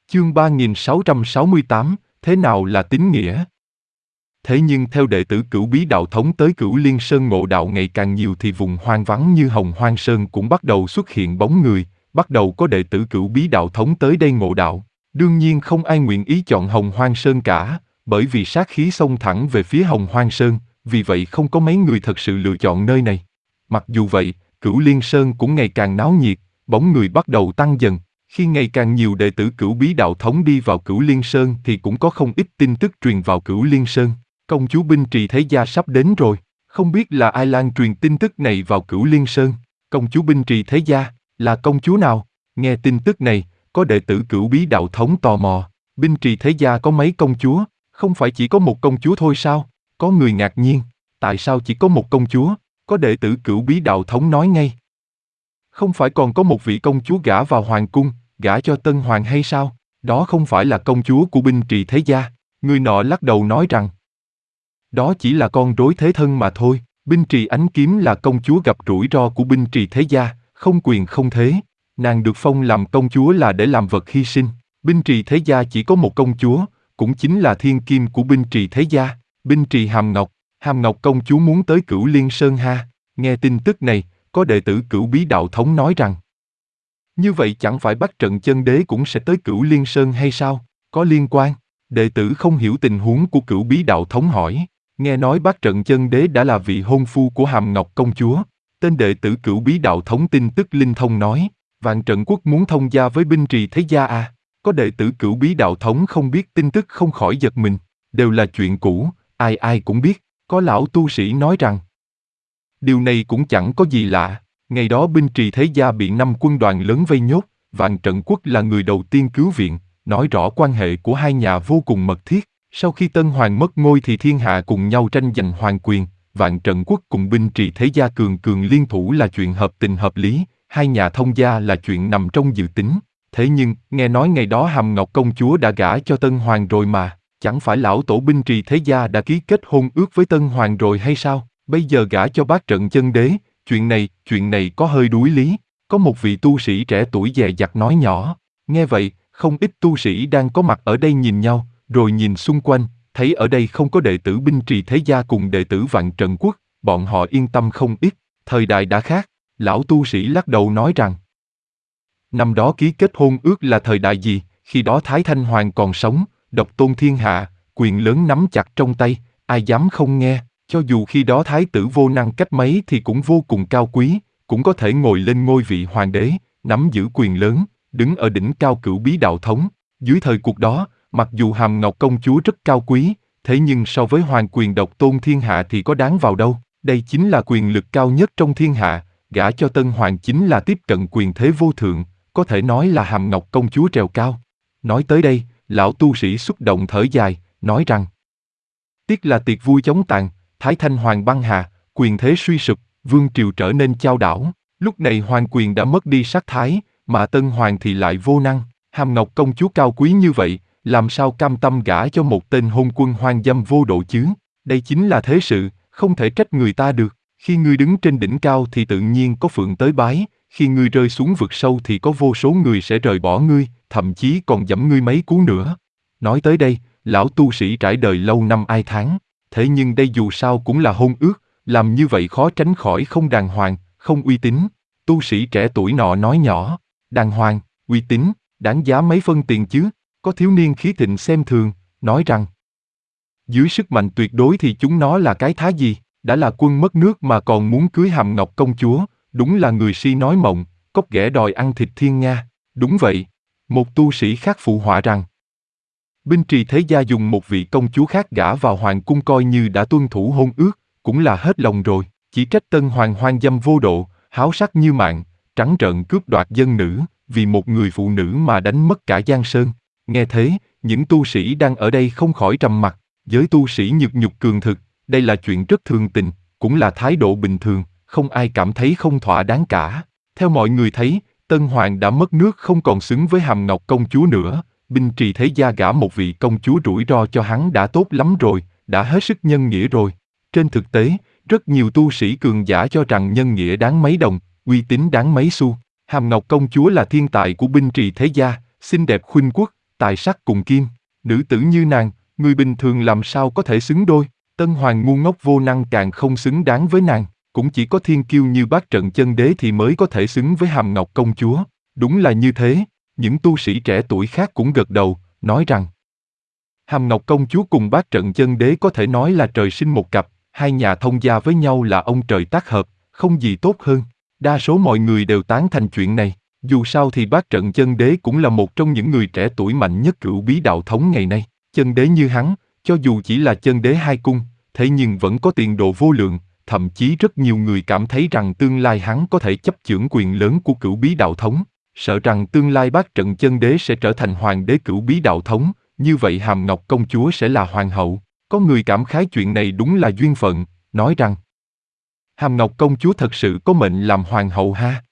Chương 3668, thế nào là tín nghĩa? Thế nhưng theo đệ tử Cửu Bí Đạo Thống tới Cửu Liên Sơn ngộ đạo ngày càng nhiều thì vùng hoang vắng như Hồng Hoang Sơn cũng bắt đầu xuất hiện bóng người, bắt đầu có đệ tử Cửu Bí Đạo Thống tới đây ngộ đạo. Đương nhiên không ai nguyện ý chọn Hồng Hoang Sơn cả, bởi vì sát khí xông thẳng về phía Hồng Hoang Sơn, vì vậy không có mấy người thật sự lựa chọn nơi này. Mặc dù vậy, Cửu Liên Sơn cũng ngày càng náo nhiệt, bóng người bắt đầu tăng dần. Khi ngày càng nhiều đệ tử Cửu Bí Đạo Thống đi vào Cửu Liên Sơn thì cũng có không ít tin tức truyền vào Cửu Liên Sơn. Công chúa Binh Trì Thế Gia sắp đến rồi, không biết là ai lan truyền tin tức này vào Cửu Liên Sơn. Công chúa Binh Trì Thế Gia, là công chúa nào? Nghe tin tức này, có đệ tử Cửu Bí Đạo Thống tò mò. Binh Trì Thế Gia có mấy công chúa? Không phải chỉ có một công chúa thôi sao? Có người ngạc nhiên, tại sao chỉ có một công chúa? Có đệ tử Cửu Bí Đạo Thống nói ngay. Không phải còn có một vị công chúa gả vào hoàng cung, gả cho tân hoàng hay sao? Đó không phải là công chúa của Binh Trì Thế Gia. Người nọ lắc đầu nói rằng, đó chỉ là con rối thế thân mà thôi. Binh Trì Ánh Kiếm là công chúa gặp rủi ro của Binh Trì Thế Gia, không quyền không thế. Nàng được phong làm công chúa là để làm vật hy sinh. Binh Trì Thế Gia chỉ có một công chúa, cũng chính là thiên kim của Binh Trì Thế Gia, Binh Trì Hàm Ngọc. Hàm Ngọc công chúa muốn tới Cửu Liên Sơn ha. Nghe tin tức này, có đệ tử Cửu Bí Đạo Thống nói rằng, như vậy chẳng phải Bát Trận Chân Đế cũng sẽ tới Cửu Liên Sơn hay sao? Có liên quan? Đệ tử không hiểu tình huống của Cửu Bí Đạo Thống hỏi. Nghe nói Bát Trận Chân Đế đã là vị hôn phu của Hàm Ngọc công chúa. Tên đệ tử Cửu Bí Đạo Thống tin tức linh thông nói, Vạn Trận Quốc muốn thông gia với Binh Trì Thế Gia à? Có đệ tử Cửu Bí Đạo Thống không biết tin tức không khỏi giật mình. Đều là chuyện cũ, ai ai cũng biết. Có lão tu sĩ nói rằng, điều này cũng chẳng có gì lạ. Ngày đó Binh Trì Thế Gia bị 5 quân đoàn lớn vây nhốt, Vạn Trận Quốc là người đầu tiên cứu viện, nói rõ quan hệ của hai nhà vô cùng mật thiết. Sau khi Tân Hoàng mất ngôi thì thiên hạ cùng nhau tranh giành hoàng quyền, Vạn Trận Quốc cùng Binh Trì Thế Gia cường cường liên thủ là chuyện hợp tình hợp lý, hai nhà thông gia là chuyện nằm trong dự tính. Thế nhưng, nghe nói ngày đó Hàm Ngọc công chúa đã gả cho Tân Hoàng rồi mà, chẳng phải lão tổ Binh Trì Thế Gia đã ký kết hôn ước với Tân Hoàng rồi hay sao? Bây giờ gả cho Bát Trận Chân Đế, chuyện này có hơi đuối lý. Có một vị tu sĩ trẻ tuổi dè dặt nói nhỏ. Nghe vậy, không ít tu sĩ đang có mặt ở đây nhìn nhau, rồi nhìn xung quanh, thấy ở đây không có đệ tử Binh Trì Thế Gia cùng đệ tử Vạn Trận Quốc, bọn họ yên tâm không ít. Thời đại đã khác, lão tu sĩ lắc đầu nói rằng, năm đó ký kết hôn ước là thời đại gì? Khi đó Thái Thanh Hoàng còn sống, độc tôn thiên hạ, quyền lớn nắm chặt trong tay, ai dám không nghe? Cho dù khi đó thái tử vô năng cách mấy thì cũng vô cùng cao quý, cũng có thể ngồi lên ngôi vị hoàng đế, nắm giữ quyền lớn, đứng ở đỉnh cao Cửu Bí Đạo Thống. Dưới thời cuộc đó, mặc dù Hàm Ngọc công chúa rất cao quý, thế nhưng so với hoàng quyền độc tôn thiên hạ thì có đáng vào đâu. Đây chính là quyền lực cao nhất trong thiên hạ, gả cho Tân Hoàng chính là tiếp cận quyền thế vô thượng, có thể nói là Hàm Ngọc công chúa trèo cao. Nói tới đây, lão tu sĩ xúc động thở dài, nói rằng, tiếc là tiệc vui chóng tàn, Thái Thanh Hoàng băng hà, quyền thế suy sụp, vương triều trở nên chao đảo. Lúc này hoàng quyền đã mất đi sắc thái, mà Tân Hoàng thì lại vô năng. Hàm Ngọc công chúa cao quý như vậy, làm sao cam tâm gả cho một tên hôn quân hoang dâm vô độ chứ? Đây chính là thế sự, không thể trách người ta được. Khi ngươi đứng trên đỉnh cao thì tự nhiên có phượng tới bái, khi ngươi rơi xuống vực sâu thì có vô số người sẽ rời bỏ ngươi, thậm chí còn giẫm ngươi mấy cú nữa. Nói tới đây, lão tu sĩ trải đời lâu năm ai thán. Thế nhưng đây dù sao cũng là hôn ước, làm như vậy khó tránh khỏi không đàng hoàng, không uy tín. Tu sĩ trẻ tuổi nọ nói nhỏ, đàng hoàng, uy tín, đáng giá mấy phân tiền chứ? Có thiếu niên khí thịnh xem thường, nói rằng, dưới sức mạnh tuyệt đối thì chúng nó là cái thá gì? Đã là quân mất nước mà còn muốn cưới Hàm Ngọc công chúa, đúng là người si nói mộng, cóc ghẻ đòi ăn thịt thiên nga. Đúng vậy. Một tu sĩ khác phụ họa rằng, Binh Trì Thế Gia dùng một vị công chúa khác gả vào hoàng cung coi như đã tuân thủ hôn ước, cũng là hết lòng rồi. Chỉ trách Tân Hoàng hoang dâm vô độ, háo sắc như mạng, trắng trợn cướp đoạt dân nữ, vì một người phụ nữ mà đánh mất cả Giang Sơn. Nghe thế, những tu sĩ đang ở đây không khỏi trầm mặc. Giới tu sĩ nhược nhục cường thực, đây là chuyện rất thường tình, cũng là thái độ bình thường, không ai cảm thấy không thỏa đáng cả. Theo mọi người thấy, Tân Hoàng đã mất nước không còn xứng với Hàm Ngọc công chúa nữa. Binh Trì Thế Gia gả một vị công chúa rủi ro cho hắn đã tốt lắm rồi, đã hết sức nhân nghĩa rồi. Trên thực tế, rất nhiều tu sĩ cường giả cho rằng nhân nghĩa đáng mấy đồng, uy tín đáng mấy xu. Hàm Ngọc công chúa là thiên tài của Binh Trì Thế Gia, xinh đẹp khuynh quốc, tài sắc cùng kim. Nữ tử như nàng, người bình thường làm sao có thể xứng đôi, Tân Hoàng ngu ngốc vô năng càng không xứng đáng với nàng, cũng chỉ có thiên kiêu như Bát Trận Chân Đế thì mới có thể xứng với Hàm Ngọc công chúa. Đúng là như thế, những tu sĩ trẻ tuổi khác cũng gật đầu, nói rằng Hàm Ngọc công chúa cùng Bát Trận Chân Đế có thể nói là trời sinh một cặp, hai nhà thông gia với nhau là ông trời tác hợp, không gì tốt hơn. Đa số mọi người đều tán thành chuyện này, dù sao thì Bát Trận Chân Đế cũng là một trong những người trẻ tuổi mạnh nhất Cửu Bí đạo thống ngày nay. Chân đế như hắn, cho dù chỉ là chân đế hai cung, thế nhưng vẫn có tiền đồ vô lượng, thậm chí rất nhiều người cảm thấy rằng tương lai hắn có thể chấp chưởng quyền lớn của Cửu Bí đạo thống, sợ rằng tương lai Bát Trận Chân Đế sẽ trở thành hoàng đế Cửu Bí đạo thống, như vậy Hàm Ngọc công chúa sẽ là hoàng hậu. Có người cảm khái chuyện này đúng là duyên phận, nói rằng Hàm Ngọc công chúa thật sự có mệnh làm hoàng hậu ha.